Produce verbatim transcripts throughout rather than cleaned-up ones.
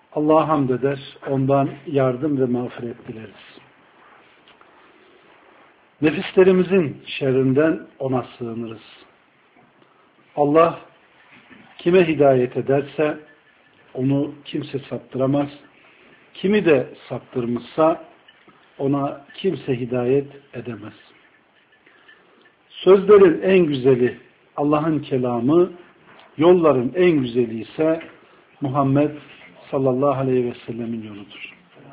Allah'a hamd eder, ondan yardım ve mağfiret dileriz. Nefislerimizin şerrinden ona sığınırız. Allah kime hidayet ederse onu kimse saptıramaz. Kimi de saptırmışsa ona kimse hidayet edemez. Sözlerin en güzeli Allah'ın kelamı, yolların en güzeli ise Muhammed sallallahu aleyhi ve sellemin yoludur.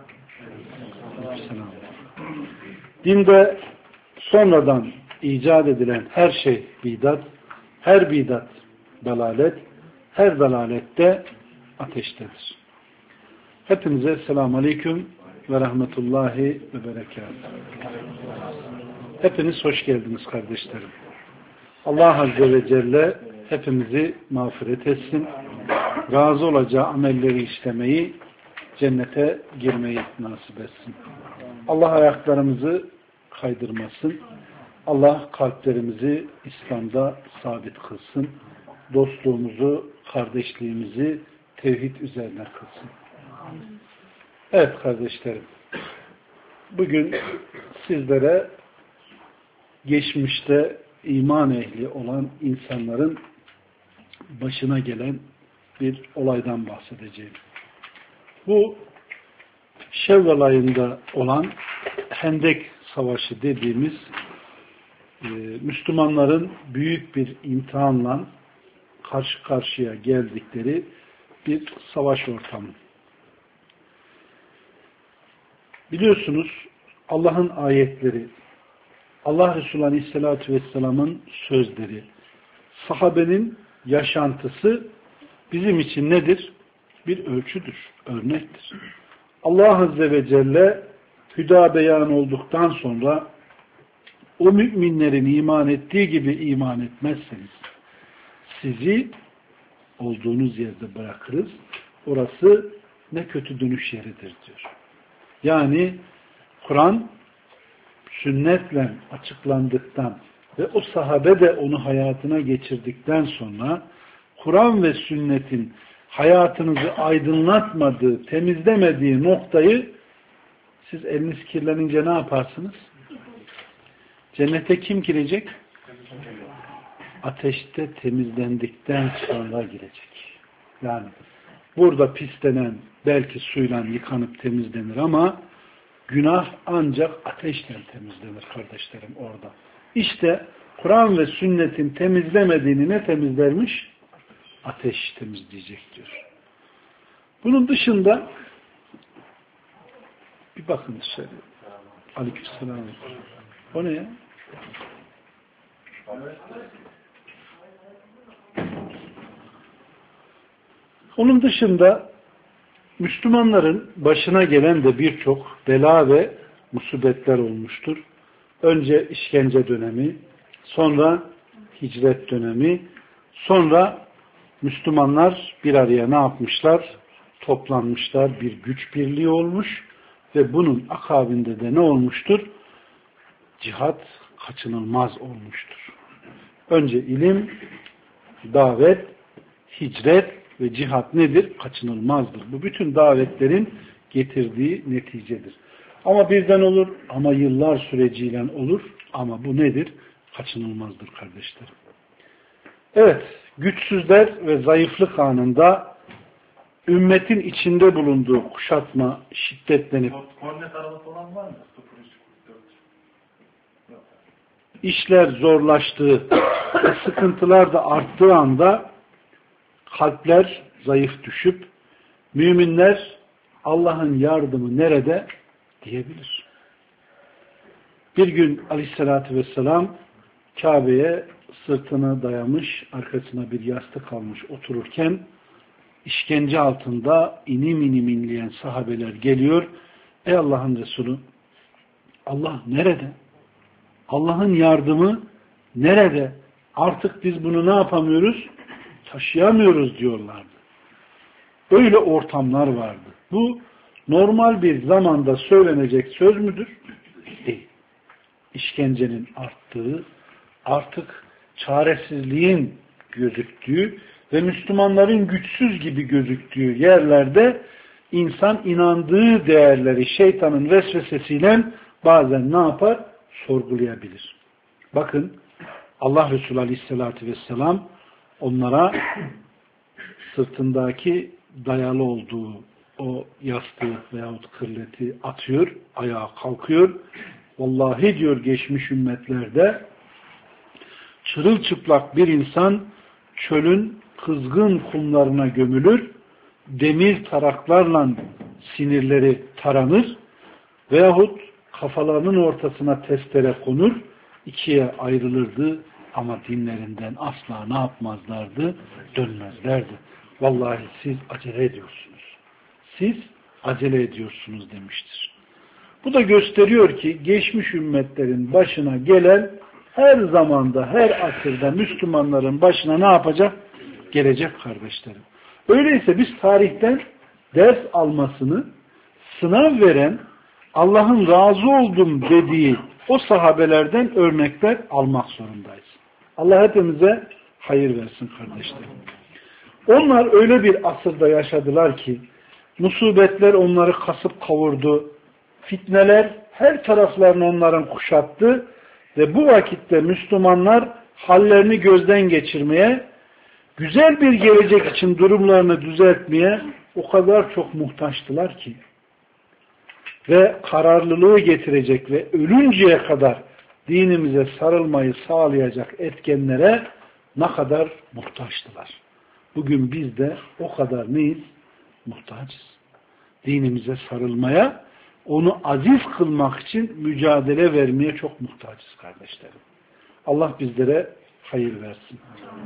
Dinde sonradan icat edilen her şey bidat, her bidat dalalet, her dalalette ateştedir. Hepinize selamun aleyküm ve rahmetullahi ve berekatuhu. Hepiniz hoş geldiniz kardeşlerim. Allah Azze ve Celle hepimizi mağfiret etsin. Razı olacağı amelleri işlemeyi, cennete girmeyi nasip etsin. Allah ayaklarımızı kaydırmasın. Allah kalplerimizi İslam'da sabit kılsın. Dostluğumuzu, kardeşliğimizi tevhid üzerine kılsın. Evet kardeşlerim. Bugün sizlere geçmişte iman ehli olan insanların başına gelen bir olaydan bahsedeceğim. Bu Şevval ayında olan Hendek Savaşı dediğimiz e, Müslümanların büyük bir imtihanla karşı karşıya geldikleri bir savaş ortamı. Biliyorsunuz Allah'ın ayetleri, Allah Resulü Aleyhisselatü Vesselam'ın sözleri, sahabenin yaşantısı bizim için nedir? Bir ölçüdür, örnektir. Allah Azze ve Celle hüda beyan olduktan sonra o müminlerin iman ettiği gibi iman etmezseniz sizi olduğunuz yerde bırakırız. Orası ne kötü dönüş yeridir diyor. Yani Kur'an sünnetle açıklandıktan ve o sahabe de onu hayatına geçirdikten sonra Kur'an ve sünnetin hayatınızı aydınlatmadığı, temizlemediği noktayı siz eliniz kirlenince ne yaparsınız? Cennete kim girecek? Ateşte temizlendikten sonra girecek. Yani burada pislenen belki suyla yıkanıp temizlenir ama günah ancak ateşle temizlenir kardeşlerim orada. İşte Kur'an ve sünnetin temizlemediğini ne temizlermiş? Ateş temizleyecek diyor. Bunun dışında bir bakın dışarı. Aleykümselam. O ne ya? Onun dışında Müslümanların başına gelen de birçok bela ve musibetler olmuştur. Önce işkence dönemi, sonra hicret dönemi, sonra Müslümanlar bir araya ne yapmışlar? Toplanmışlar, bir güç birliği olmuş ve bunun akabinde de ne olmuştur? Cihat kaçınılmaz olmuştur. Önce ilim, davet, hicret ve cihat nedir? Kaçınılmazdır. Bu bütün davetlerin getirdiği neticedir. Ama birden olur, ama yıllar süreciyle olur. Ama bu nedir? Kaçınılmazdır kardeşlerim. Evet, güçsüzler ve zayıflık anında ümmetin içinde bulunduğu kuşatma şiddetlenip işler zorlaştığı ve sıkıntılar da arttığı anda kalpler zayıf düşüp müminler Allah'ın yardımı nerede diyebilir. Bir gün Aleyhisselatü Vesselam Kabe'ye sırtına dayamış, arkasına bir yastık almış otururken işkence altında inim inim inleyen sahabeler geliyor. Ey Allah'ın Resulü, Allah nerede? Allah'ın yardımı nerede? Artık biz bunu ne yapamıyoruz? Taşıyamıyoruz diyorlardı. Öyle ortamlar vardı. Bu normal bir zamanda söylenecek söz müdür? Değil. İşkencenin arttığı, artık çaresizliğin gözüktüğü ve Müslümanların güçsüz gibi gözüktüğü yerlerde insan inandığı değerleri şeytanın vesvesesiyle bazen ne yapar? Sorgulayabilir. Bakın Allah Resulü Aleyhisselatü Vesselam onlara sırtındaki dayalı olduğu o yastığı veyahut kırleti atıyor, ayağa kalkıyor. Vallahi diyor geçmiş ümmetlerde çırılçıplak bir insan çölün kızgın kumlarına gömülür, demir taraklarla sinirleri taranır veyahut kafalarının ortasına testere konur, ikiye ayrılırdı ama dinlerinden asla ne yapmazlardı? Dönmezlerdi. Vallahi siz acele ediyorsunuz. Siz acele ediyorsunuz demiştir. Bu da gösteriyor ki geçmiş ümmetlerin başına gelen her zamanda, her asırda Müslümanların başına ne yapacak? Gelecek kardeşlerim. Öyleyse biz tarihten ders almasını, sınav veren, Allah'ın razı oldum dediği o sahabelerden örnekler almak zorundayız. Allah hepimize hayır versin kardeşlerim. Onlar öyle bir asırda yaşadılar ki musibetler onları kasıp kavurdu. Fitneler her taraflarını onların kuşattı ve bu vakitte Müslümanlar hallerini gözden geçirmeye, güzel bir gelecek için durumlarını düzeltmeye o kadar çok muhtaçtılar ki ve kararlılığı getirecek ve ölünceye kadar dinimize sarılmayı sağlayacak etkenlere ne kadar muhtaçtılar. Bugün biz de o kadar neyiz? Muhtacız. Dinimize sarılmaya, onu aziz kılmak için mücadele vermeye çok muhtacız kardeşlerim. Allah bizlere hayır versin.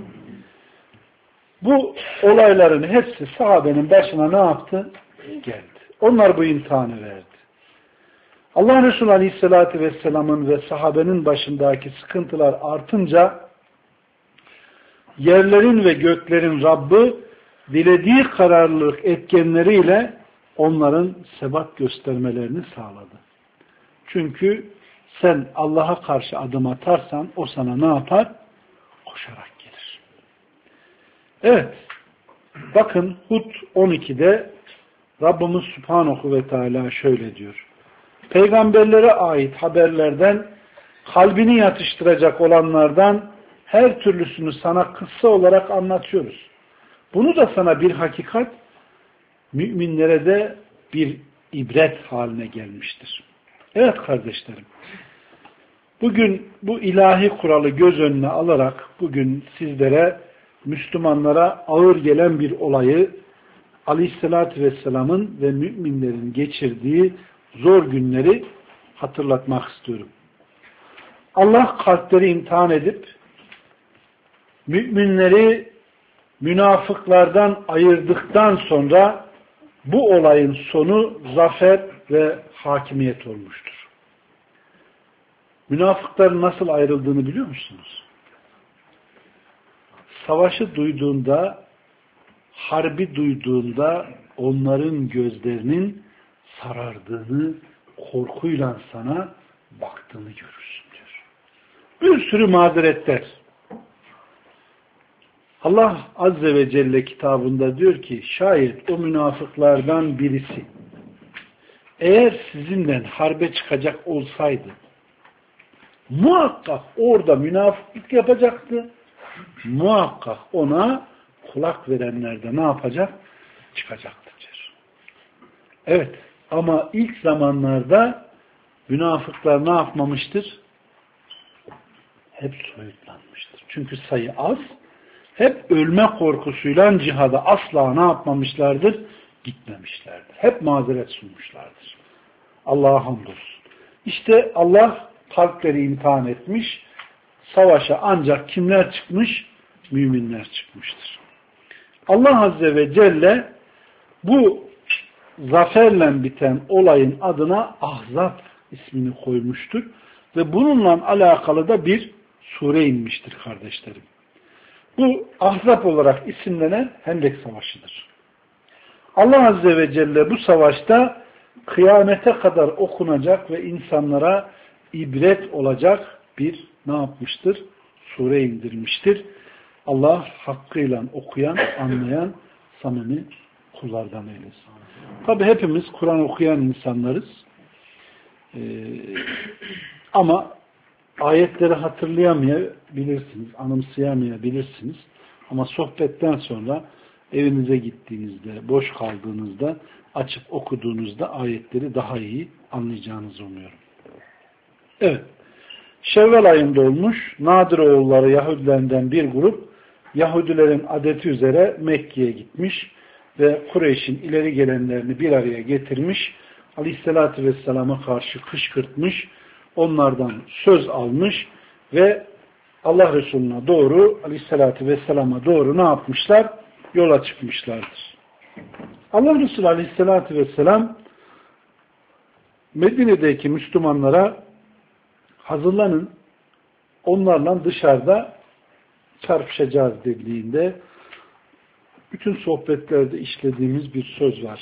Bu olayların hepsi sahabenin başına ne yaptı? Geldi. Onlar bu imtihanı verdi. Allah Resulü Aleyhisselatü Vesselam'ın ve sahabenin başındaki sıkıntılar artınca yerlerin ve göklerin Rabbi dilediği kararlılık etkenleriyle onların sebat göstermelerini sağladı. Çünkü sen Allah'a karşı adım atarsan o sana ne yapar? Koşarak gelir. Evet. Bakın Hud on ikide Rabbimiz Subhanahu ve Teala şöyle diyor. Peygamberlere ait haberlerden kalbini yatıştıracak olanlardan her türlüsünü sana kıssa olarak anlatıyoruz. Bunu da sana bir hakikat, müminlere de bir ibret haline gelmiştir. Evet kardeşlerim, bugün bu ilahi kuralı göz önüne alarak bugün sizlere Müslümanlara ağır gelen bir olayı Aleyhisselatü Vesselam'ın ve müminlerin geçirdiği zor günleri hatırlatmak istiyorum. Allah kalpleri imtihan edip müminleri münafıklardan ayırdıktan sonra bu olayın sonu zafer ve hakimiyet olmuştur. Münafıkların nasıl ayrıldığını biliyor musunuz? Savaşı duyduğunda, harbi duyduğunda onların gözlerinin sarardığını, korkuyla sana baktığını görürsün diyor. Bir sürü mazeretler. Allah Azze ve Celle kitabında diyor ki şayet o münafıklardan birisi eğer sizinle harbe çıkacak olsaydı muhakkak orada münafıklık yapacaktı. Muhakkak ona kulak verenler de ne yapacak? Çıkacaktır diyor. Evet. Ama ilk zamanlarda münafıklar ne yapmamıştır? Hep soyutlanmıştır. Çünkü sayı az. Hep ölme korkusuyla cihada asla ne yapmamışlardır? Gitmemişlerdir. Hep mazeret sunmuşlardır. Allah'a hamdolsun. İşte Allah kalpleri imtihan etmiş. Savaşa ancak kimler çıkmış? Müminler çıkmıştır. Allah Azze ve Celle bu zaferle biten olayın adına Ahzab ismini koymuştur. Ve bununla alakalı da bir sure inmiştir kardeşlerim. Bu Ahzab olarak isimlenen Hendek Savaşı'dır. Allah Azze ve Celle bu savaşta kıyamete kadar okunacak ve insanlara ibret olacak bir ne yapmıştır? Sure indirmiştir. Allah hakkıyla okuyan, anlayan samimi kullardan eylesin. Tabi hepimiz Kur'an okuyan insanlarız. Ee, ama ayetleri hatırlayamayabilirsiniz, anımsayamayabilirsiniz. Ama sohbetten sonra evinize gittiğinizde, boş kaldığınızda, açıp okuduğunuzda ayetleri daha iyi anlayacağınızı umuyorum. Evet. Şevval ayında olmuş, Nadir oğulları Yahudilerinden bir grup, Yahudilerin adeti üzere Mekke'ye gitmiş ve Kureyş'in ileri gelenlerini bir araya getirmiş, Aleyhisselatü Vesselam'a karşı kışkırtmış, onlardan söz almış ve Allah Resulü'ne doğru, Aleyhisselatü Vesselam'a doğru ne yapmışlar? Yola çıkmışlardır. Allah Resulü Aleyhisselatü Vesselam Medine'deki Müslümanlara hazırlanın, onlarla dışarıda çarpışacağız dediğinde bütün sohbetlerde işlediğimiz bir söz var.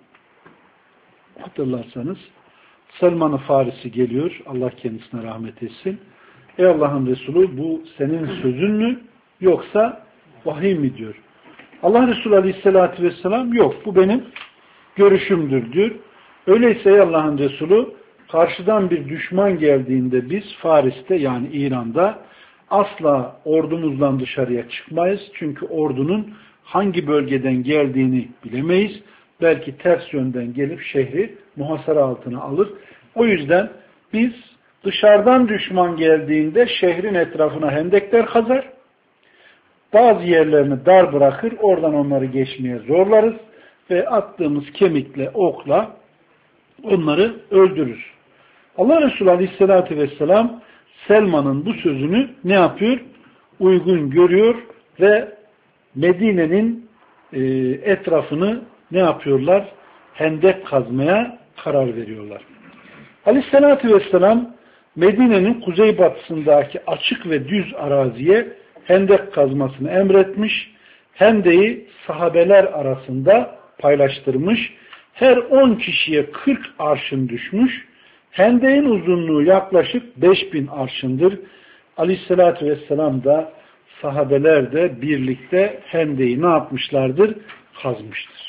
Hatırlarsanız Selman-ı Farisi geliyor, Allah kendisine rahmet etsin. Ey Allah'ın Resulü, bu senin sözün mü yoksa vahiy mi diyor. Allah Resulü Aleyhisselatü Vesselam yok, bu benim görüşümdür diyor. Öyleyse ey Allah'ın Resulü, karşıdan bir düşman geldiğinde biz Faris'te yani İran'da asla ordumuzdan dışarıya çıkmayız. Çünkü ordunun hangi bölgeden geldiğini bilemeyiz. Belki ters yönden gelip şehri muhasara altına alır. O yüzden biz dışarıdan düşman geldiğinde şehrin etrafına hendekler kazar. Bazı yerlerini dar bırakır. Oradan onları geçmeye zorlarız. Ve attığımız kemikle, okla onları öldürür. Allah Resulü Aleyhisselatü Vesselam Selman'ın bu sözünü ne yapıyor? Uygun görüyor ve Medine'nin e, etrafını ne yapıyorlar? Hendek kazmaya karar veriyorlar. Aleyhisselatü Vesselam Medine'nin kuzeybatısındaki açık ve düz araziye hendek kazmasını emretmiş. Hendeyi sahabeler arasında paylaştırmış. Her on kişiye kırk arşın düşmüş. Hendeğin uzunluğu yaklaşık beş bin arşındır. Aleyhissalatü vesselam da sahabeler de birlikte hendeyi ne yapmışlardır? Kazmıştır.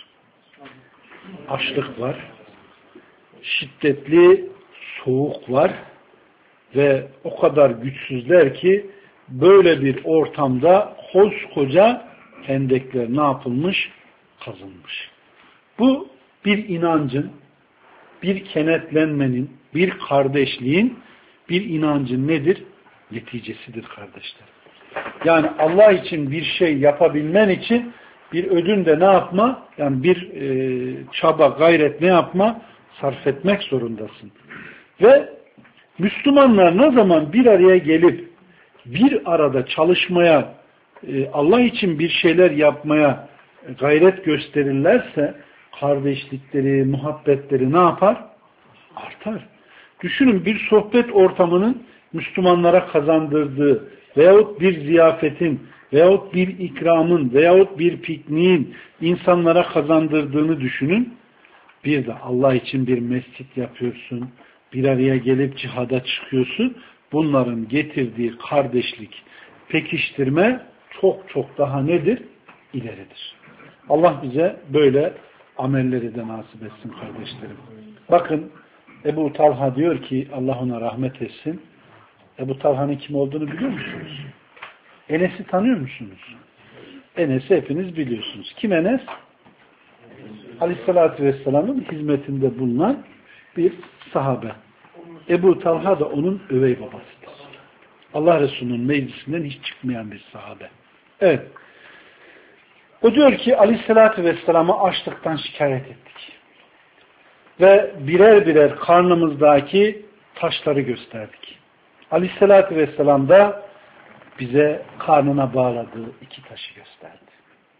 Açlık var. Şiddetli soğuk var. Ve o kadar güçsüzler ki böyle bir ortamda koskoca hendekler ne yapılmış? Kazılmış. Bu bir inancın, bir kenetlenmenin, bir kardeşliğin, bir inancın nedir? Neticesidir kardeşler. Yani Allah için bir şey yapabilmen için bir ödün de ne yapma? Yani bir e, çaba, gayret ne yapma? Sarf etmek zorundasın. Ve Müslümanlar ne zaman bir araya gelip bir arada çalışmaya, e, Allah için bir şeyler yapmaya gayret gösterirlerse kardeşlikleri, muhabbetleri ne yapar? Artar. Düşünün bir sohbet ortamının Müslümanlara kazandırdığı veyahut bir ziyafetin veyahut bir ikramın veyahut bir pikniğin insanlara kazandırdığını düşünün. Bir de Allah için bir mescit yapıyorsun. Bir araya gelip cihada çıkıyorsun. Bunların getirdiği kardeşlik, pekiştirme çok çok daha nedir? İleridir. Allah bize böyle amelleri de nasip etsin kardeşlerim. Bakın Ebu Talha diyor ki Allah ona rahmet etsin. Ebu Talha'nın kim olduğunu biliyor musunuz? Enes'i tanıyor musunuz? Enes'i hepiniz biliyorsunuz. Kim Enes? Aleyhissalatü Vesselam'ın hizmetinde bulunan bir sahabe. Ebu Talha da onun övey babasıdır. Allah Resulü'nün meclisinden hiç çıkmayan bir sahabe. Evet. O diyor ki Aleyhissalatü Vesselam'a açlıktan şikayet ettik. Ve birer birer karnımızdaki taşları gösterdik. Aleyhissalatü Vesselam da bize karnına bağladığı iki taşı gösterdi.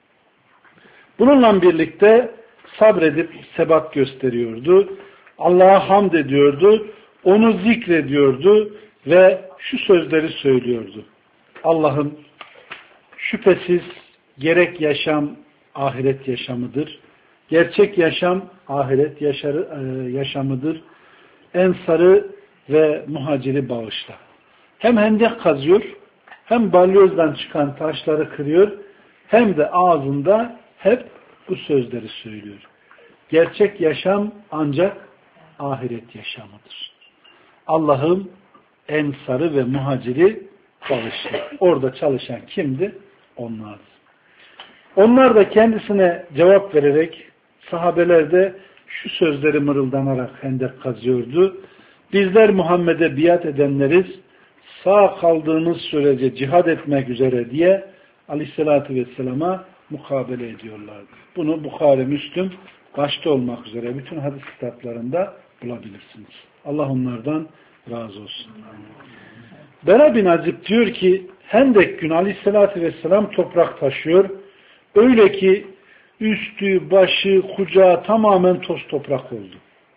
Bununla birlikte sabredip sebat gösteriyordu. Allah'a hamd ediyordu. Onu zikrediyordu ve şu sözleri söylüyordu. Allah'ım şüphesiz gerek yaşam ahiret yaşamıdır. Gerçek yaşam ahiret yaşarı, yaşamıdır. Ensarı ve muhaciri bağışla. Hem hendek kazıyor, hem balyozdan çıkan taşları kırıyor, hem de ağzında hep bu sözleri söylüyor. Gerçek yaşam ancak ahiret yaşamıdır. Allah'ım ensarı ve muhaciri çalıştı. Orada çalışan kimdi? Onlardı. Onlar da kendisine cevap vererek sahabeler de şu sözleri mırıldanarak hendek kazıyordu. Bizler Muhammed'e biat edenleriz. Sağ kaldığımız sürece cihad etmek üzere diye Aleyhisselatü Vesselam'a mukabele ediyorlardı. Bunu Bukhari, Müslüm başta olmak üzere bütün hadis kitaplarında bulabilirsiniz. Allah onlardan razı olsun. Bera bin Azib diyor ki Hendek günü Aleyhisselatü Vesselam toprak taşıyor. Öyle ki üstü, başı, kucağı tamamen toz toprak oldu.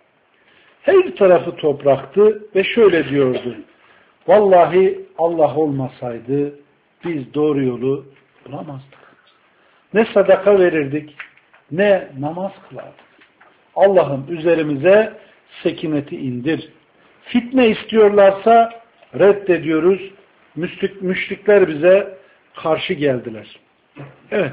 Her tarafı topraktı ve şöyle diyordu. Vallahi Allah olmasaydı biz doğru yolu bulamazdık. Ne sadaka verirdik, ne namaz kılardık. Allah'ım üzerimize sekineti indir. Fitne istiyorlarsa reddediyoruz. Müşrik, müşrikler bize karşı geldiler. Evet.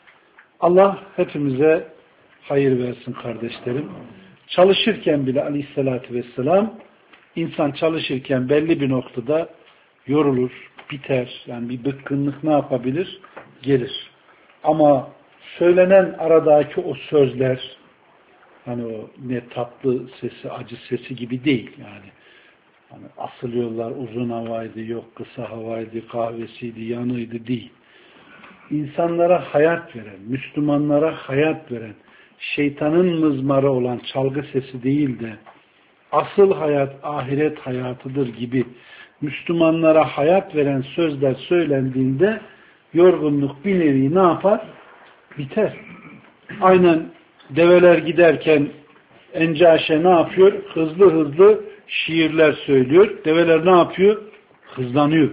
Allah hepimize hayır versin kardeşlerim. Çalışırken bile Aleyhisselatü Vesselam insan çalışırken belli bir noktada yorulur, biter. Yani bir bıkkınlık ne yapabilir? Gelir. Ama söylenen aradaki o sözler hani o ne tatlı sesi, acı sesi gibi değil yani. Hani asılıyorlar uzun havaydı, yok kısa havaydı, kahvesiydi, yanıydı değil. İnsanlara hayat veren, Müslümanlara hayat veren, şeytanın mızmarı olan çalgı sesi değil de asıl hayat ahiret hayatıdır gibi Müslümanlara hayat veren sözler söylendiğinde yorgunluk bir nevi ne yapar? Biter. Aynen develer giderken Encaşe ne yapıyor? Hızlı hızlı şiirler söylüyor. Develer ne yapıyor? Hızlanıyor.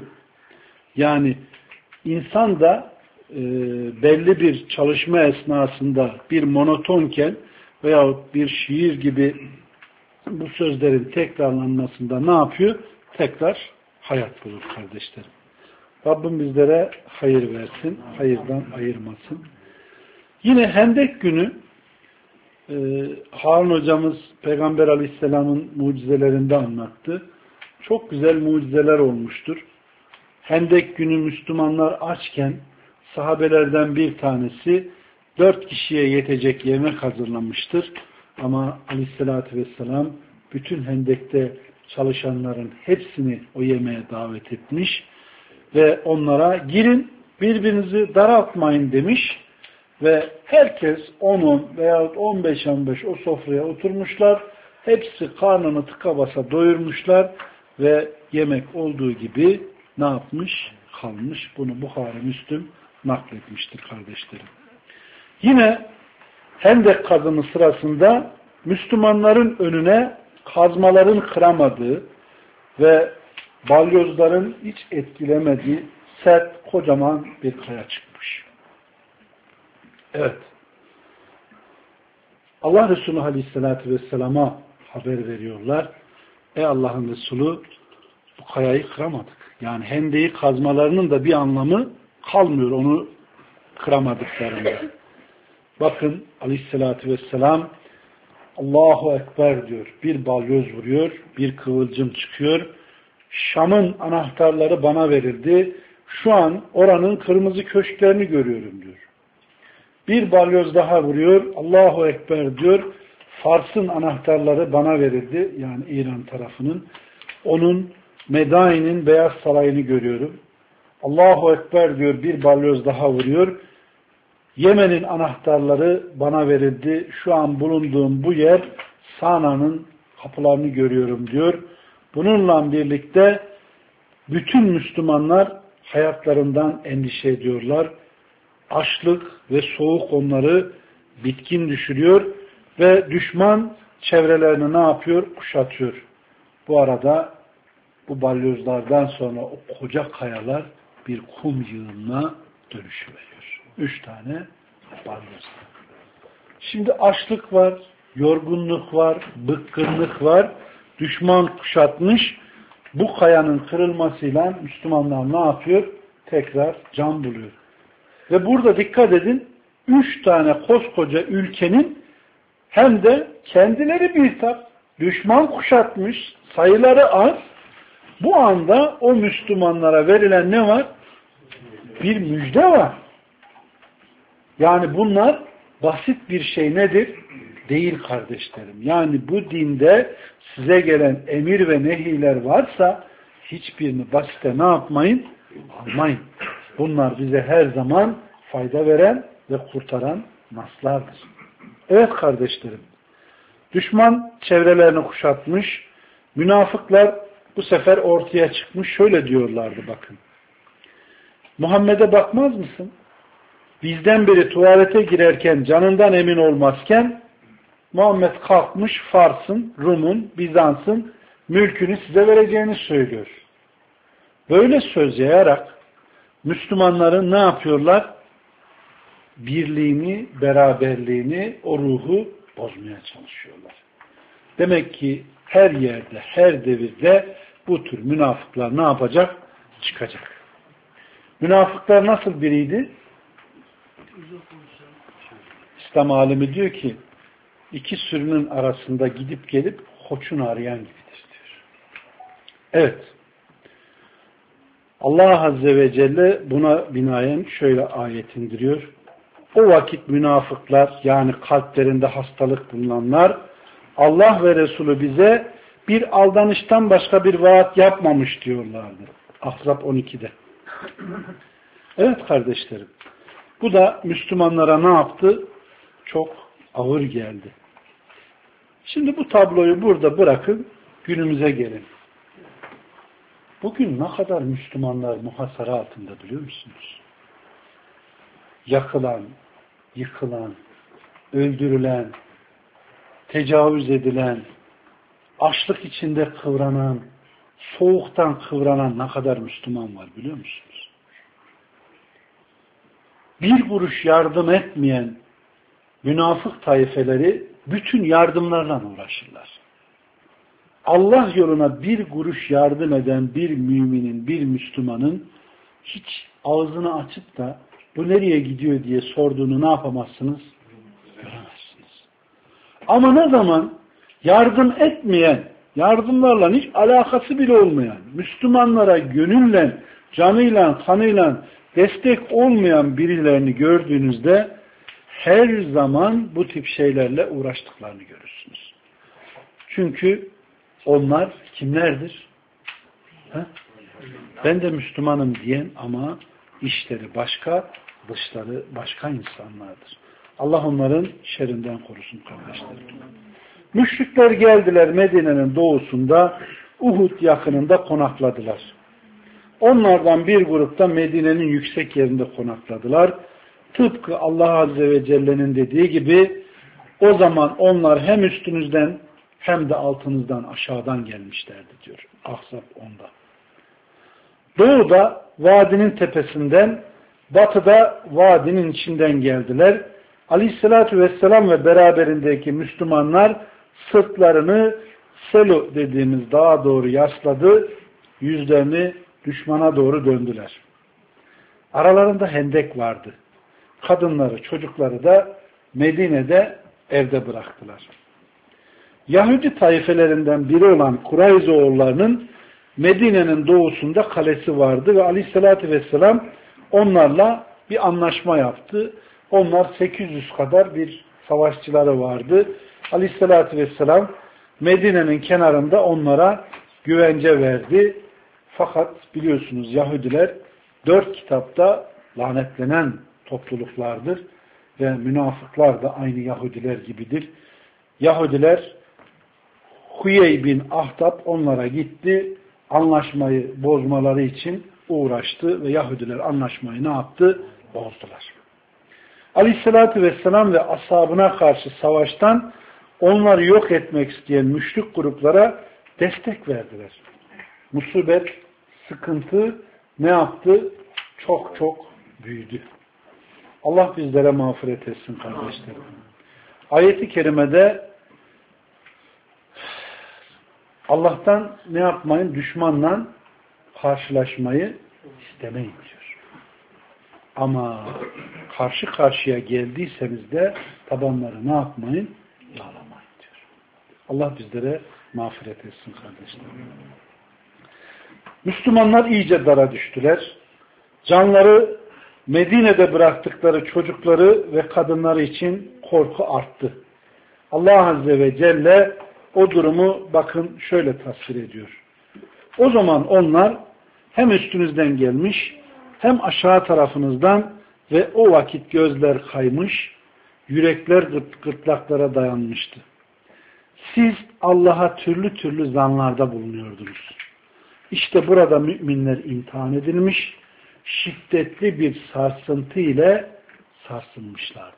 Yani insan da e, belli bir çalışma esnasında bir monotonken veyahut bir şiir gibi bu sözlerin tekrarlanmasında ne yapıyor? Tekrar hayat bulur kardeşlerim. Rabbim bizlere hayır versin, hayırdan ayırmasın. Yine Hendek günü e, Harun hocamız Peygamber Aleyhisselam'ın mucizelerinde anlattı. Çok güzel mucizeler olmuştur. Hendek günü Müslümanlar açken sahabelerden bir tanesi dört kişiye yetecek yemek hazırlamıştır. Ama Aleyhisselatü Vesselam bütün Hendek'te çalışanların hepsini o yemeğe davet etmiş ve onlara girin birbirinizi daraltmayın demiş ve herkes on on veya on beş on beş o sofraya oturmuşlar. Hepsi karnını tıka basa doyurmuşlar ve yemek olduğu gibi ne yapmış? Kalmış. Bunu Bukhari, Müslüm nakletmiştir kardeşlerim. Yine Hendek kazımı sırasında Müslümanların önüne kazmaların kıramadığı ve balyozların hiç etkilemediği sert kocaman bir kaya çıkmış. Evet. Allah Resulü Aleyhisselatü Vesselam'a haber veriyorlar. Ey Allah'ın Resulü bu kayayı kıramadık. Yani Hendek'i kazmalarının da bir anlamı kalmıyor onu kıramadıklarında. Bakın Aleyhisselatü Vesselam Allahu Ekber diyor. Bir balyoz vuruyor, bir kıvılcım çıkıyor. Şam'ın anahtarları bana verildi. Şu an oranın kırmızı köşklerini görüyorum diyor. Bir balyoz daha vuruyor. Allahu Ekber diyor. Fars'ın anahtarları bana verildi. Yani İran tarafının. Onun Medain'in Beyaz Sarayı'nı görüyorum. Allahu Ekber diyor. Bir balyoz daha vuruyor. Yemen'in anahtarları bana verildi. Şu an bulunduğum bu yer Sana'nın kapılarını görüyorum diyor. Bununla birlikte bütün Müslümanlar hayatlarından endişe ediyorlar. Açlık ve soğuk onları bitkin düşürüyor ve düşman çevrelerini ne yapıyor? Kuşatıyor. Bu arada bu balyozlardan sonra o koca kayalar bir kum yığınına dönüşüveriyor. Üç tane balyoz. Şimdi açlık var, yorgunluk var, bıkkınlık var. Düşman kuşatmış. Bu kayanın kırılmasıyla Müslümanlar ne yapıyor? Tekrar can buluyor. Ve burada dikkat edin, üç tane koskoca ülkenin hem de kendileri bir tat, düşman kuşatmış, sayıları az. Bu anda o Müslümanlara verilen ne var? Bir müjde var. Yani bunlar basit bir şey nedir? Değil kardeşlerim. Yani bu dinde size gelen emir ve nehiler varsa hiçbirini basite ne yapmayın? Almayın. Bunlar bize her zaman fayda veren ve kurtaran naslardır. Evet kardeşlerim. Düşman çevrelerini kuşatmış. Münafıklar bu sefer ortaya çıkmış. Şöyle diyorlardı bakın. Muhammed'e bakmaz mısın? Bizden biri tuvalete girerken canından emin olmazken Muhammed kalkmış Fars'ın, Rum'un, Bizans'ın mülkünü size vereceğini söylüyor. Böyle söz yayarak Müslümanların ne yapıyorlar? Birliğini, beraberliğini, o ruhu bozmaya çalışıyorlar. Demek ki her yerde, her devirde bu tür münafıklar ne yapacak? Çıkacak. Münafıklar nasıl biriydi? İslam alimi diyor ki iki sürünün arasında gidip gelip koçunu arayan gibidir diyor. Evet. Allah Azze ve Celle buna binaen şöyle ayet indiriyor. O vakit münafıklar yani kalplerinde hastalık bulunanlar Allah ve Resulü bize bir aldanıştan başka bir vaat yapmamış diyorlardı. Ahzab on ikide. Evet kardeşlerim. Bu da Müslümanlara ne yaptı? Çok ağır geldi. Şimdi bu tabloyu burada bırakın, günümüze gelin. Bugün ne kadar Müslümanlar muhasara altında biliyor musunuz? Yakılan, yıkılan, öldürülen, tecavüz edilen, açlık içinde kıvranan, soğuktan kıvranan ne kadar Müslüman var biliyor musunuz? Bir kuruş yardım etmeyen münafık taifeleri bütün yardımlarla uğraşırlar. Allah yoluna bir kuruş yardım eden bir müminin, bir Müslümanın hiç ağzını açıp da bu nereye gidiyor diye sorduğunu ne yapamazsınız? Göremezsiniz. Ama ne zaman yardım etmeyen, yardımlarla hiç alakası bile olmayan, Müslümanlara gönülle, canıyla, kanıyla destek olmayan birilerini gördüğünüzde her zaman bu tip şeylerle uğraştıklarını görürsünüz. Çünkü onlar kimlerdir? Ha? Ben de Müslümanım diyen ama işleri başka, dışları başka insanlardır. Allah onların şerrinden korusun kardeşlerim. Müşrikler geldiler Medine'nin doğusunda Uhud yakınında konakladılar. Onlardan bir grupta Medine'nin yüksek yerinde konakladılar. Tıpkı Allah Azze ve Celle'nin dediği gibi o zaman onlar hem üstünüzden hem de altınızdan aşağıdan gelmişlerdi diyor. Ahzab onda. Doğuda vadinin tepesinden, batıda vadinin içinden geldiler. Aleyhissalatü vesselam ve beraberindeki Müslümanlar sırtlarını Selu dediğimiz dağa doğru yasladı, yüzlerini düşmana doğru döndüler. Aralarında hendek vardı. Kadınları, çocukları da Medine'de evde bıraktılar. Yahudi taifelerinden biri olan Kurayzoğullarının Medine'nin doğusunda kalesi vardı ve Aleyhisselatü Vesselam onlarla bir anlaşma yaptı. Onlar sekiz yüz kadar bir savaşçıları vardı. Aleyhisselatü Vesselam Medine'nin kenarında onlara güvence verdi. Fakat biliyorsunuz Yahudiler dört kitapta lanetlenen topluluklardır ve münafıklar da aynı Yahudiler gibidir. Yahudiler Huyey bin Ahtab onlara gitti, anlaşmayı bozmaları için uğraştı ve Yahudiler anlaşmayı ne yaptı? Bozdular. Aleyhissalatü vesselam ve ashabına karşı savaştan onları yok etmek isteyen müşrik gruplara destek verdiler. Musibet, sıkıntı ne yaptı? Çok çok büyüdü. Allah bizlere mağfiret etsin kardeşlerim. Ayet-i kerimede Allah'tan ne yapmayın? Düşmanla karşılaşmayı istemeyin diyor. Ama karşı karşıya geldiyseniz de tabanları ne yapmayın? yağlamayın diyor. Allah bizlere mağfiret etsin kardeşlerim. Müslümanlar iyice dara düştüler. Canları, Medine'de bıraktıkları çocukları ve kadınları için korku arttı. Allah Azze ve Celle o durumu bakın şöyle tasvir ediyor. O zaman onlar hem üstünüzden gelmiş hem aşağı tarafınızdan ve o vakit gözler kaymış, yürekler gırt gırtlaklara dayanmıştı. Siz Allah'a türlü türlü zanlarda bulunuyordunuz. İşte burada müminler imtihan edilmiş, şiddetli bir sarsıntı ile sarsılmışlardı.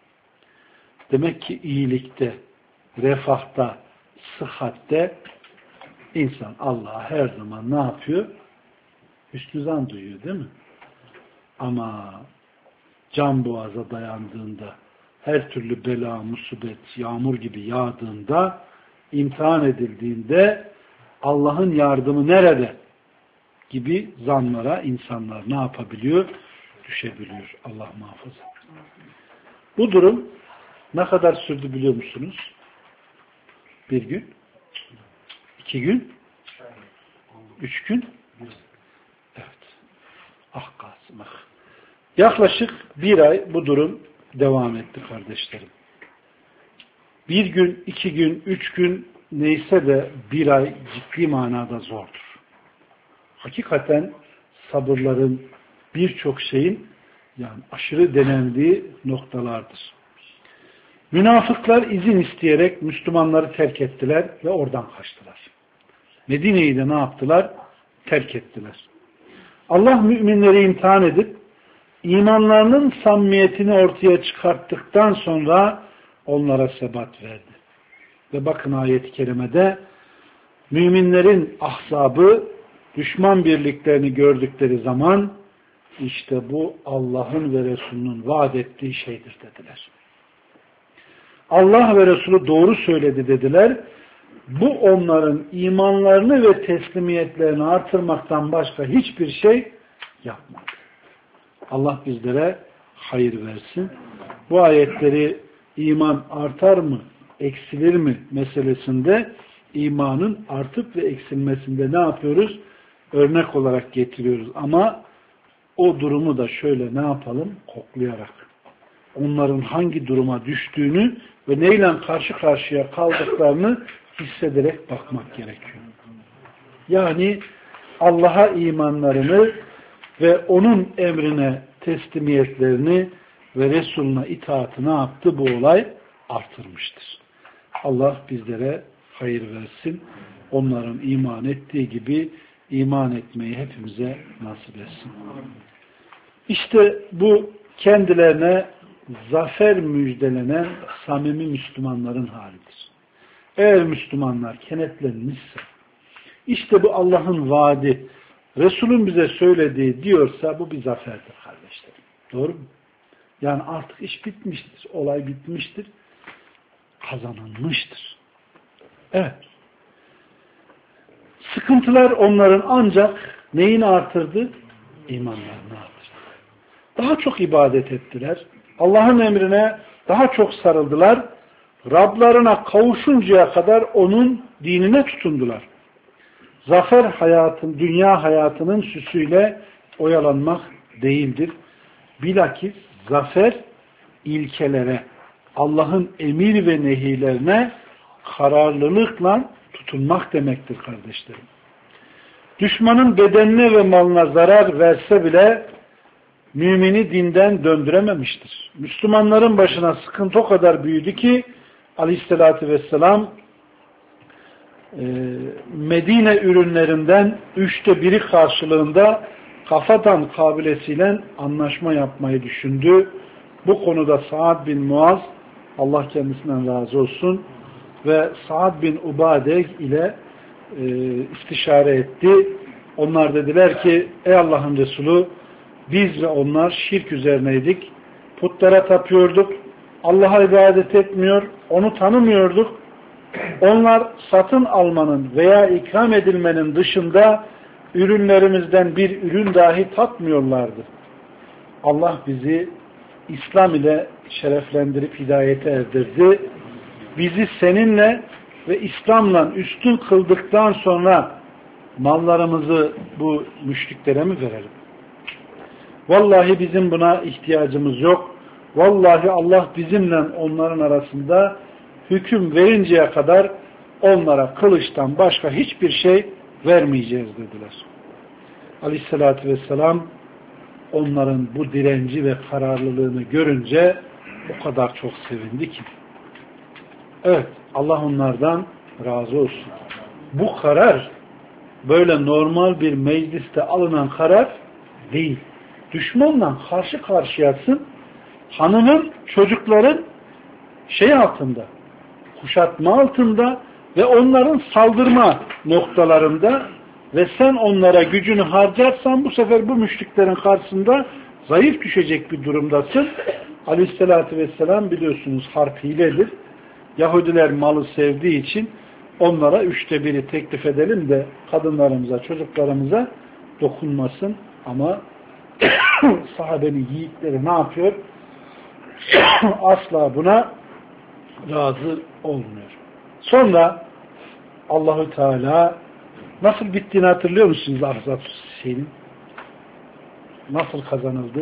Demek ki iyilikte, refahta, sıhhatte insan Allah'a her zaman ne yapıyor? Hüsnü zan duyuyor değil mi? Ama can boğaza dayandığında, her türlü bela, musibet, yağmur gibi yağdığında, imtihan edildiğinde Allah'ın yardımı nerede? Gibi zanlara insanlar ne yapabiliyor? Düşebiliyor. Allah muhafaza. Bu durum ne kadar sürdü biliyor musunuz? Bir gün? İki gün? Üç gün? Evet. Ah Kasım ah. Yaklaşık bir ay bu durum devam etti kardeşlerim. Bir gün, iki gün, üç gün neyse de bir ay ciddi manada zordur. Hakikaten sabırların birçok şeyin yani aşırı denendiği noktalardır. Münafıklar izin isteyerek Müslümanları terk ettiler ve oradan kaçtılar. Medine'yi de ne yaptılar? Terk ettiler. Allah müminleri imtihan edip imanlarının samimiyetini ortaya çıkarttıktan sonra onlara sebat verdi. Ve bakın ayet-i kerimede müminlerin ahzabı düşman birliklerini gördükleri zaman işte bu Allah'ın ve Resulünün vaat ettiği şeydir dediler. Allah ve Resulü doğru söyledi dediler. Bu onların imanlarını ve teslimiyetlerini artırmaktan başka hiçbir şey yapmadı. Allah bizlere hayır versin. Bu ayetleri iman artar mı, eksilir mi meselesinde imanın artıp ve eksilmesinde ne yapıyoruz? Örnek olarak getiriyoruz. Ama o durumu da şöyle ne yapalım? Koklayarak. Onların hangi duruma düştüğünü ve neyle karşı karşıya kaldıklarını hissederek bakmak gerekiyor. Yani Allah'a imanlarını ve onun emrine teslimiyetlerini ve Resulüne itaatı ne yaptı? Bu olay artırmıştır. Allah bizlere hayır versin. Onların iman ettiği gibi iman etmeyi hepimize nasip etsin. İşte bu kendilerine zafer müjdelenen samimi Müslümanların halidir. Eğer Müslümanlar kenetlenmişse, işte bu Allah'ın vaadi, Resul'ün bize söylediği diyorsa bu bir zaferdir kardeşlerim. Doğru mu? Yani artık iş bitmiştir, olay bitmiştir, kazanılmıştır. Evet. Sıkıntılar onların ancak neyini artırdı? İmanlarını artırdı. Daha çok ibadet ettiler. Allah'ın emrine daha çok sarıldılar. Rablarına kavuşuncaya kadar onun dinine tutundular. Zafer hayatın, dünya hayatının süsüyle oyalanmak değildir. Bilakis zafer ilkelere, Allah'ın emir ve nehilerine kararlılıkla tutunmak demektir kardeşlerim. Düşmanın bedenine ve malına zarar verse bile mümini dinden döndürememiştir. Müslümanların başına sıkıntı o kadar büyüdü ki Aleyhisselatü Vesselam Medine ürünlerinden üçte biri karşılığında Kafatan kabilesiyle anlaşma yapmayı düşündü. Bu konuda Sa'd bin Muaz, Allah kendisinden razı olsun, ve Sa'd bin Ubade ile e, istişare etti. Onlar dediler ki ey Allah'ın Resulü, biz ve onlar şirk üzerineydik. Putlara tapıyorduk. Allah'a ibadet etmiyor. Onu tanımıyorduk. Onlar satın almanın veya ikram edilmenin dışında ürünlerimizden bir ürün dahi tatmıyorlardı. Allah bizi İslam ile şereflendirip hidayete erdirdi bizi seninle ve İslam'la üstün kıldıktan sonra mallarımızı bu müşriklere mi verelim? Vallahi bizim buna ihtiyacımız yok. Vallahi Allah bizimle onların arasında hüküm verinceye kadar onlara kılıçtan başka hiçbir şey vermeyeceğiz dediler. Aleyhissalatü vesselam onların bu direnci ve kararlılığını görünce o kadar çok sevindi ki. Evet, Allah onlardan razı olsun. Bu karar böyle normal bir mecliste alınan karar değil. Düşmanla karşı karşıyasın. Hanımın, çocukların şey altında, kuşatma altında ve onların saldırma noktalarında ve sen onlara gücünü harcarsan bu sefer bu müşriklerin karşısında zayıf düşecek bir durumdasın. Aleyhissalatü vesselam biliyorsunuz harp hiledir. Yahudiler malı sevdiği için onlara üçte biri teklif edelim de kadınlarımıza, çocuklarımıza dokunmasın. Ama sahabenin yiğitleri ne yapıyor? Asla buna razı olmuyor. Sonra Allahu Teala nasıl bittiğini hatırlıyor musunuz Ahzab şeyinin? Nasıl kazanıldı?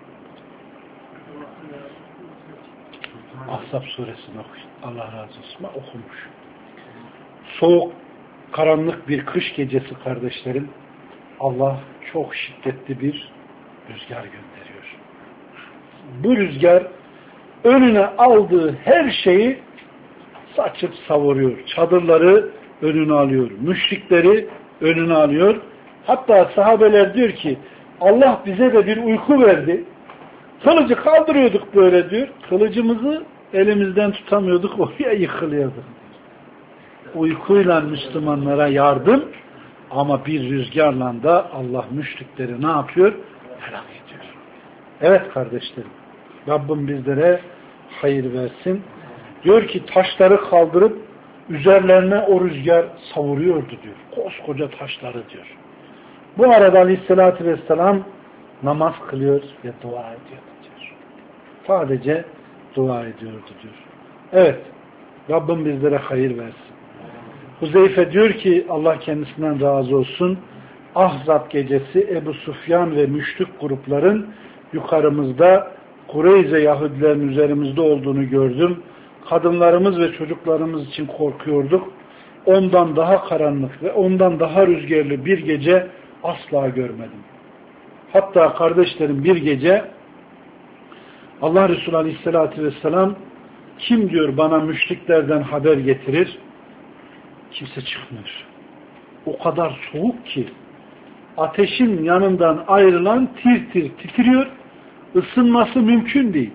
Ahzab suresini okuyun. Allah razı olsun. Okumuş. Soğuk, karanlık bir kış gecesi kardeşlerim. Allah çok şiddetli bir rüzgar gönderiyor. Bu rüzgar önüne aldığı her şeyi saçıp savuruyor. Çadırları önüne alıyor. Müşrikleri önüne alıyor. Hatta sahabeler diyor ki Allah bize de bir uyku verdi. Kılıcı kaldırıyorduk böyle diyor. Kılıcımızı elimizden tutamıyorduk. Oraya yıkılıyorduk. Uykuyla Müslümanlara yardım ama bir rüzgarla da Allah müşrikleri ne yapıyor? Helak ediyor. Evet kardeşlerim. Rabbim bizlere hayır versin. Diyor ki taşları kaldırıp üzerlerine o rüzgar savuruyordu diyor. Koskoca taşları diyor. Bu arada Aleyhisselatü Vesselam namaz kılıyor ve dua ediyordu diyor. Sadece dua ediyordu diyor. Evet. Rabbim bizlere hayır versin. Huzeyfe diyor ki Allah kendisinden razı olsun. Ahzab gecesi Ebu Sufyan ve müşrik grupların yukarımızda Kureyze Yahudilerin üzerimizde olduğunu gördüm. Kadınlarımız ve çocuklarımız için korkuyorduk. Ondan daha karanlık ve ondan daha rüzgarlı bir gece asla görmedim. Hatta kardeşlerim bir gece Allah Resulü Aleyhisselatü Vesselam kim diyor bana müşriklerden haber getirir? Kimse çıkmıyor. O kadar soğuk ki ateşin yanından ayrılan tir tir titriyor. Isınması mümkün değil.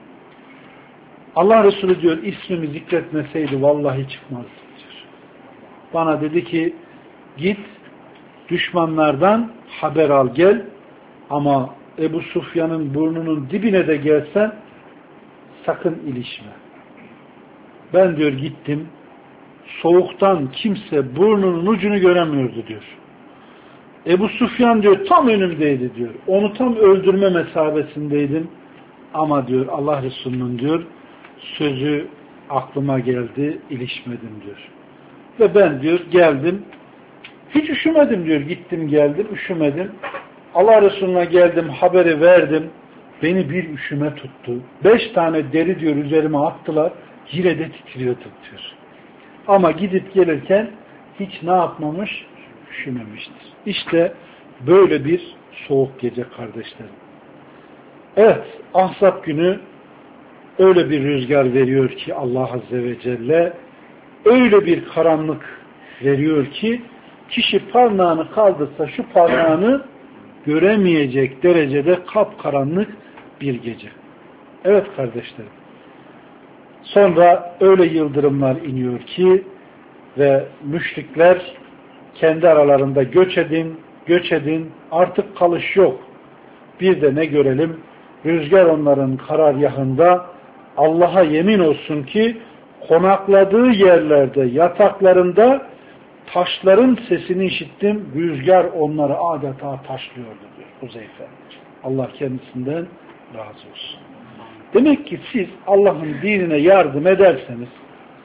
Allah Resulü diyor ismimi zikretmeseydi vallahi çıkmazdı diyor. Bana dedi ki git düşmanlardan haber al gel ama Ebu Sufyan'ın burnunun dibine de gelsen sakın ilişme. Ben diyor gittim. Soğuktan kimse burnunun ucunu göremiyordu diyor. Ebu Sufyan diyor tam önümdeydi diyor. Onu tam öldürme mesabesindeydim. Ama diyor Allah Resulü'nün diyor sözü aklıma geldi, ilişmedim diyor. Ve ben diyor geldim. Hiç üşümedim diyor. Gittim geldim, üşümedim. Allah Resulü'ne geldim, haberi verdim. Beni bir üşüme tuttu. Beş tane deri diyor üzerime attılar. Yine de titriyordum diyor. Ama gidip gelirken hiç ne yapmamış? Üşümemiştir. İşte böyle bir soğuk gece kardeşlerim. Evet, Ahzab günü öyle bir rüzgar veriyor ki Allah Azze ve Celle öyle bir karanlık veriyor ki kişi parmağını kaldırsa şu parmağını göremeyecek derecede kapkaranlık bir gece. Evet kardeşlerim. Sonra öyle yıldırımlar iniyor ki ve müşrikler kendi aralarında göç edin, göç edin, artık kalış yok. Bir de ne görelim? Rüzgar onların karargahında Allah'a yemin olsun ki konakladığı yerlerde, yataklarında taşların sesini işittim. Rüzgar onları adeta taşlıyordu diyor Huzeyfe. Allah kendisinden razı olsun. Demek ki siz Allah'ın dinine yardım ederseniz,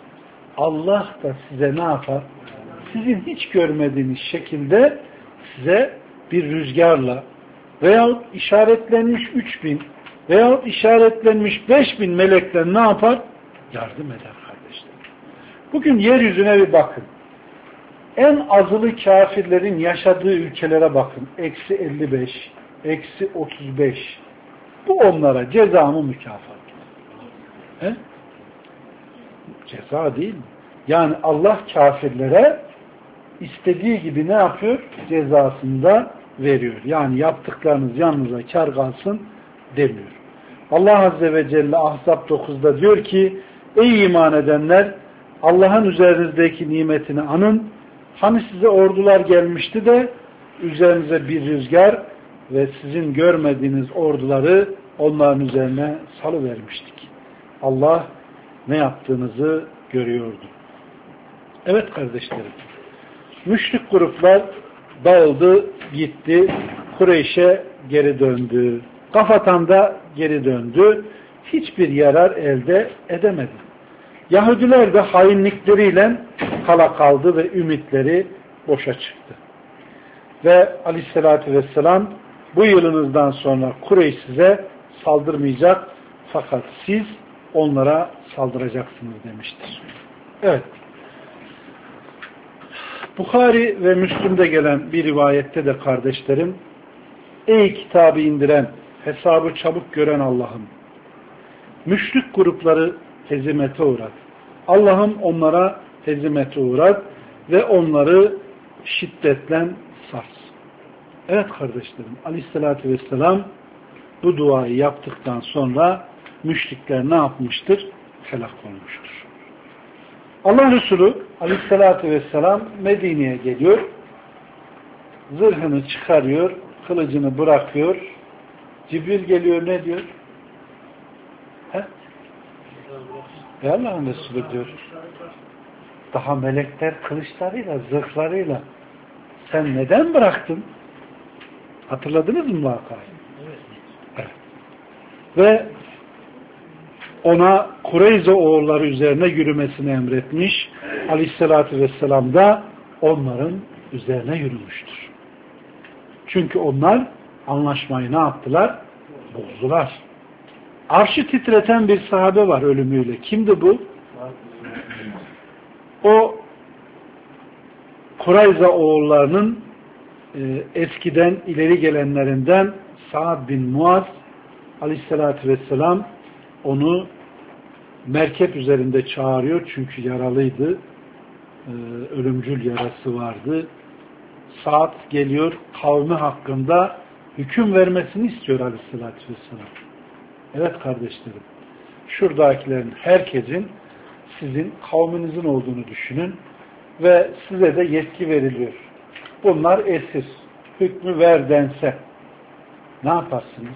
Allah da size ne yapar? Sizin hiç görmediğiniz şekilde size bir rüzgarla veyahut işaretlenmiş üç bin veyahut işaretlenmiş beş bin melekler ne yapar? Yardım eder kardeşler. Bugün yeryüzüne bir bakın. En azılı kafirlerin yaşadığı ülkelere bakın. Eksi elli beş, eksi otuz beş. Bu onlara ceza mı mükafat? He? Ceza değil mi? Yani Allah kafirlere istediği gibi ne yapıyor? Cezasını da veriyor. Yani yaptıklarınız yanınıza kar kalsın demiyor. Allah Azze ve Celle Ahzab dokuzda diyor ki ey iman edenler Allah'ın üzerinizdeki nimetini anın. Hani size ordular gelmişti de üzerinize bir rüzgar ve sizin görmediğiniz orduları onların üzerine salıvermiştik. Allah ne yaptığınızı görüyordu. Evet kardeşlerim. Müşrik gruplar dağıldı, gitti. Kureyş'e geri döndü. Kafatan'da geri döndü. Hiçbir yarar elde edemedi. Yahudiler de hainlikleriyle kala kaldı ve ümitleri boşa çıktı. Ve aleyhissalatü vesselam bu yılınızdan sonra Kureyş size saldırmayacak fakat siz onlara saldıracaksınız demiştir. Evet. Bukhari ve Müslüm'de gelen bir rivayette de kardeşlerim ey kitabı indiren, hesabı çabuk gören Allah'ım müşrik grupları hezimete uğrat. Allah'ım onlara hezimete uğrat ve onları şiddetle sars. Evet kardeşlerim, aleyhissalatü vesselam bu duayı yaptıktan sonra müşrikler ne yapmıştır? Helak olmuştur. Allah Resulü aleyhissalatü vesselam Medine'ye geliyor. Zırhını çıkarıyor, kılıcını bırakıyor. Cibril geliyor ne diyor? He? Ya Allah'ın Resulü diyor. Daha melekler kılıçlarıyla, zırhlarıyla sen neden bıraktın? Hatırladınız mı vakayı? Evet. Ve ona Kureyze oğulları üzerine yürümesini emretmiş. Aleyhissalatü vesselam da onların üzerine yürümüştür. Çünkü onlar anlaşmayı ne yaptılar? Bozdular. Arşı titreten bir sahabe var ölümüyle. Kimdi bu? O Kureyze oğullarının e, eskiden ileri gelenlerinden Sa'd bin Muaz aleyhissalatü vesselam onu merkep üzerinde çağırıyor çünkü yaralıydı. Ee, ölümcül yarası vardı. Sa'd geliyor kavmi hakkında hüküm vermesini istiyor aleyhissalatü vesselam. Evet kardeşlerim. Şuradakilerin herkesin sizin kavminizin olduğunu düşünün ve size de yetki veriliyor. Bunlar esir. Hükmü ver dense ne yaparsınız?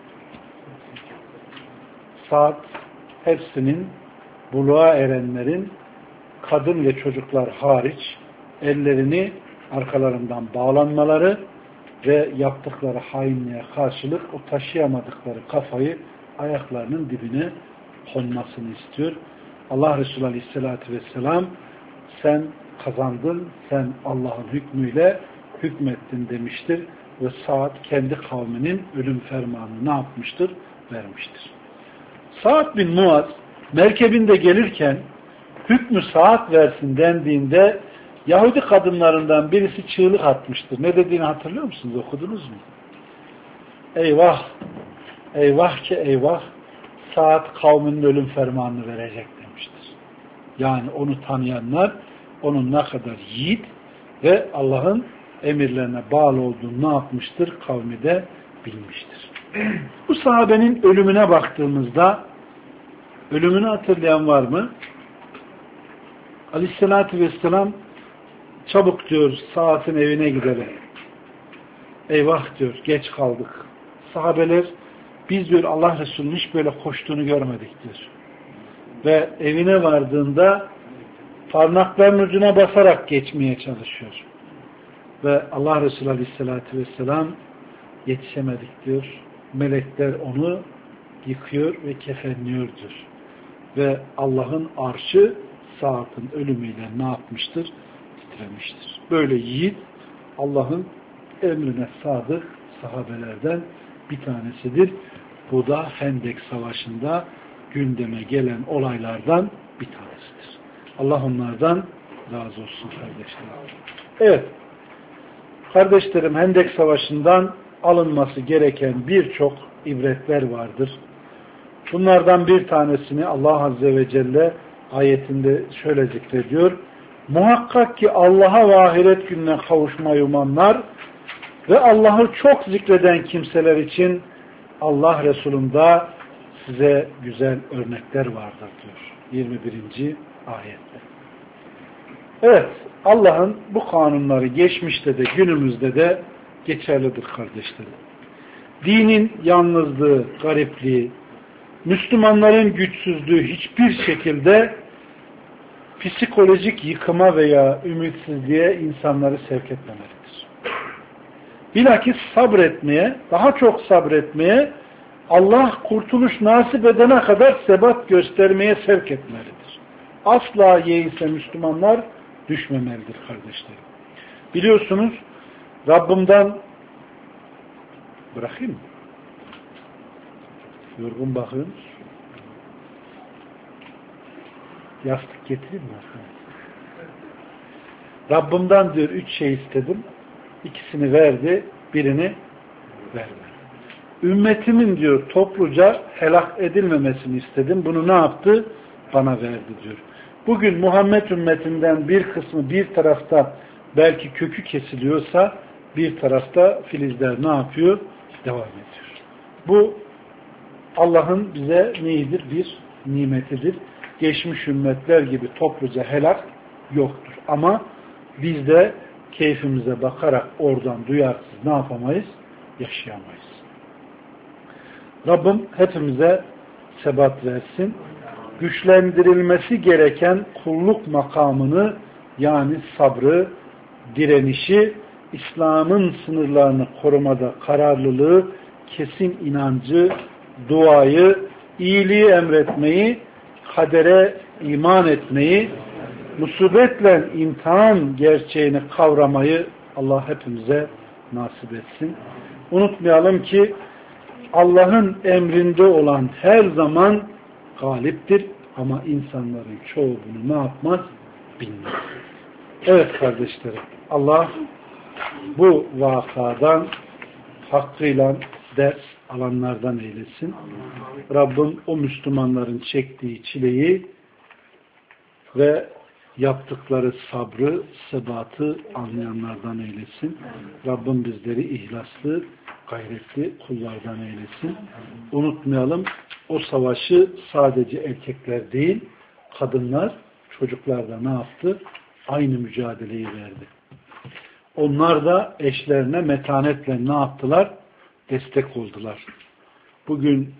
Sa'd hepsinin buluğa erenlerin kadın ve çocuklar hariç ellerini arkalarından bağlanmaları ve yaptıkları hainliğe karşılık o taşıyamadıkları kafayı ayaklarının dibine konmasını istiyor. Allah Resulü Aleyhisselatü Vesselam sen kazandın, sen Allah'ın hükmüyle hükmettin demiştir ve Sa'd kendi kavminin ölüm fermanını ne yapmıştır? Vermiştir. Sa'd bin Muaz merkebinde gelirken hükmü Sa'd versin dendiğinde Yahudi kadınlarından birisi çığlık atmıştır. Ne dediğini hatırlıyor musunuz? Okudunuz mu? Eyvah! Eyvah ki eyvah! Sa'd kavminin ölüm fermanını verecek demiştir. Yani onu tanıyanlar onun ne kadar yiğit ve Allah'ın emirlerine bağlı olduğunu ne yapmıştır? Kavmi de bilmiştir. Bu sahabenin ölümüne baktığımızda ölümünü hatırlayan var mı? Aleyhissalatü vesselam çabuk diyor Sa'd'ın evine gidelim. Eyvah diyor geç kaldık. Sahabeler biz diyor Allah Resulü'nün hiç böyle koştuğunu görmedik diyor. Ve evine vardığında parmaklarının ucuna basarak geçmeye çalışıyor. Ve Allah Resulü Aleyhisselatü Vesselam yetişemedik diyor. Melekler onu yıkıyor ve kefenliyordur. Ve Allah'ın arşı Sa'd'ın ölümüyle ne yapmıştır? Titremiştir. Böyle yiğit Allah'ın emrine sadık sahabelerden bir tanesidir. Bu da Hendek Savaşı'nda gündeme gelen olaylardan bir tanesidir. Allah onlardan razı olsun kardeşlerim. Evet. Kardeşlerim, Hendek Savaşı'ndan alınması gereken birçok ibretler vardır. Bunlardan bir tanesini Allah Azze ve Celle ayetinde şöyle zikrediyor. Muhakkak ki Allah'a ve ahiret gününe kavuşmayı umanlar ve Allah'ı çok zikreden kimseler için Allah Resulü'nde size güzel örnekler vardır diyor. yirmi birinci ayette. Evet, Allah'ın bu kanunları geçmişte de günümüzde de geçerlidir kardeşlerim. Dinin yalnızlığı, garipliği, Müslümanların güçsüzlüğü hiçbir şekilde psikolojik yıkıma veya ümitsizliğe insanları sevk etmemelidir. Bilakis sabretmeye, daha çok sabretmeye, Allah kurtuluş nasip edene kadar sebat göstermeye sevk etmelidir. Asla yeise Müslümanlar düşmemelidir kardeşlerim. Biliyorsunuz Rabbimden bırakayım mı? Yorgun bakıyorsunuz. Yastık getireyim mi? Rabbimden diyor üç şey istedim. İkisini verdi, birini vermedi. Ümmetimin diyor topluca helak edilmemesini istedim. Bunu ne yaptı? Bana verdi diyor. Bugün Muhammed ümmetinden bir kısmı bir tarafta belki kökü kesiliyorsa bir tarafta filizler ne yapıyor? Devam ediyor. Bu Allah'ın bize neyidir? Bir nimetidir. Geçmiş ümmetler gibi topluca helak yoktur. Ama biz de keyfimize bakarak oradan duyarsız ne yapamayız? Yaşayamayız. Rabbim hepimize sebat versin. Güçlendirilmesi gereken kulluk makamını, yani sabrı, direnişi, İslam'ın sınırlarını korumada kararlılığı, kesin inancı, duayı, iyiliği emretmeyi, kadere iman etmeyi, musibetle imtihan gerçeğini kavramayı Allah hepimize nasip etsin. Unutmayalım ki Allah'ın emrinde olan her zaman galiptir ama insanların çoğu bunu ne yapmaz? Bilmez. Evet kardeşlerim, Allah bu vakadan hakkıyla ders alanlardan eylesin. Rabbim o Müslümanların çektiği çileyi ve yaptıkları sabrı, sebatı anlayanlardan eylesin. Rabbim bizleri ihlaslı, gayretli kullardan eylesin. Unutmayalım, o savaşı sadece erkekler değil, kadınlar, çocuklar da ne yaptı? Aynı mücadeleyi verdi. Onlar da eşlerine metanetle ne yaptılar? Destek oldular. Bugün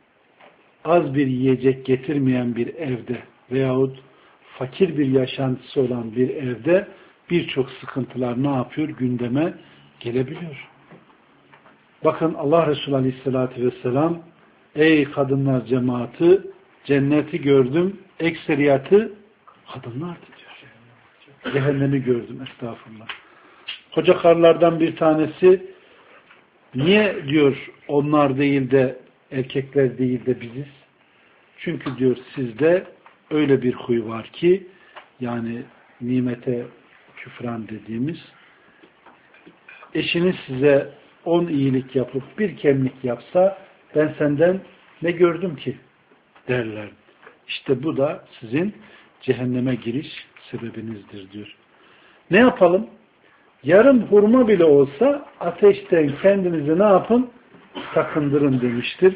az bir yiyecek getirmeyen bir evde veyahut fakir bir yaşantısı olan bir evde birçok sıkıntılar ne yapıyor? Gündeme gelebiliyor. Bakın Allah Resulü Aleyhisselatü Vesselam, ey kadınlar cemaati, cenneti gördüm, ekseriyatı kadınlardı diyor. Cehennemi gördüm, estağfurullah. Koca karılardan bir tanesi, niye diyor onlar değil de erkekler değil de biziz? Çünkü diyor sizde öyle bir huy var ki, yani nimete küfran dediğimiz, eşiniz size on iyilik yapıp bir kemlik yapsa ben senden ne gördüm ki derler. İşte bu da sizin cehenneme giriş sebebinizdir diyor. Ne yapalım? Yarım hurma bile olsa ateşten kendinizi ne yapın? Sakındırın demiştir.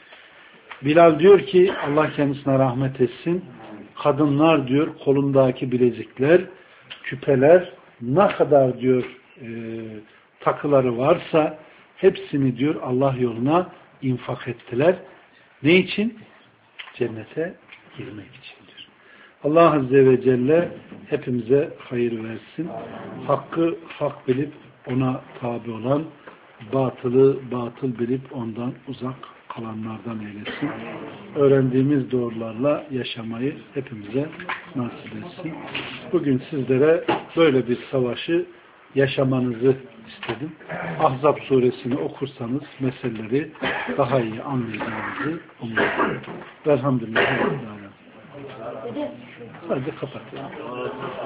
Bilal diyor ki Allah kendisine rahmet etsin. Kadınlar diyor kolundaki bilezikler, küpeler, ne kadar diyor e, takıları varsa hepsini diyor Allah yoluna infak ettiler. Ne için? Cennete girmek için diyor. Allah Azze ve Celle hepimize hayır versin. Hakkı hak bilip ona tabi olan, batılı batıl bilip ondan uzak kalanlardan eylesin. Öğrendiğimiz doğrularla yaşamayı hepimize nasip etsin. Bugün sizlere böyle bir savaşı yaşamanızı istedim. Ahzab suresini okursanız meseleleri daha iyi anlayacağınızı umuyorum. Velhamdülillah. Hadi kapat.